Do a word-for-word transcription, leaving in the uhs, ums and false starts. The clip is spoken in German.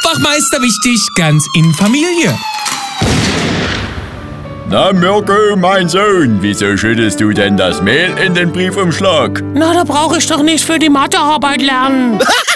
Wachmeister wichtig, ganz in Familie. Na Mirko, mein Sohn, wieso schüttest du denn das Mehl in den Briefumschlag? Na, da brauche ich doch nicht für die Mathearbeit lernen.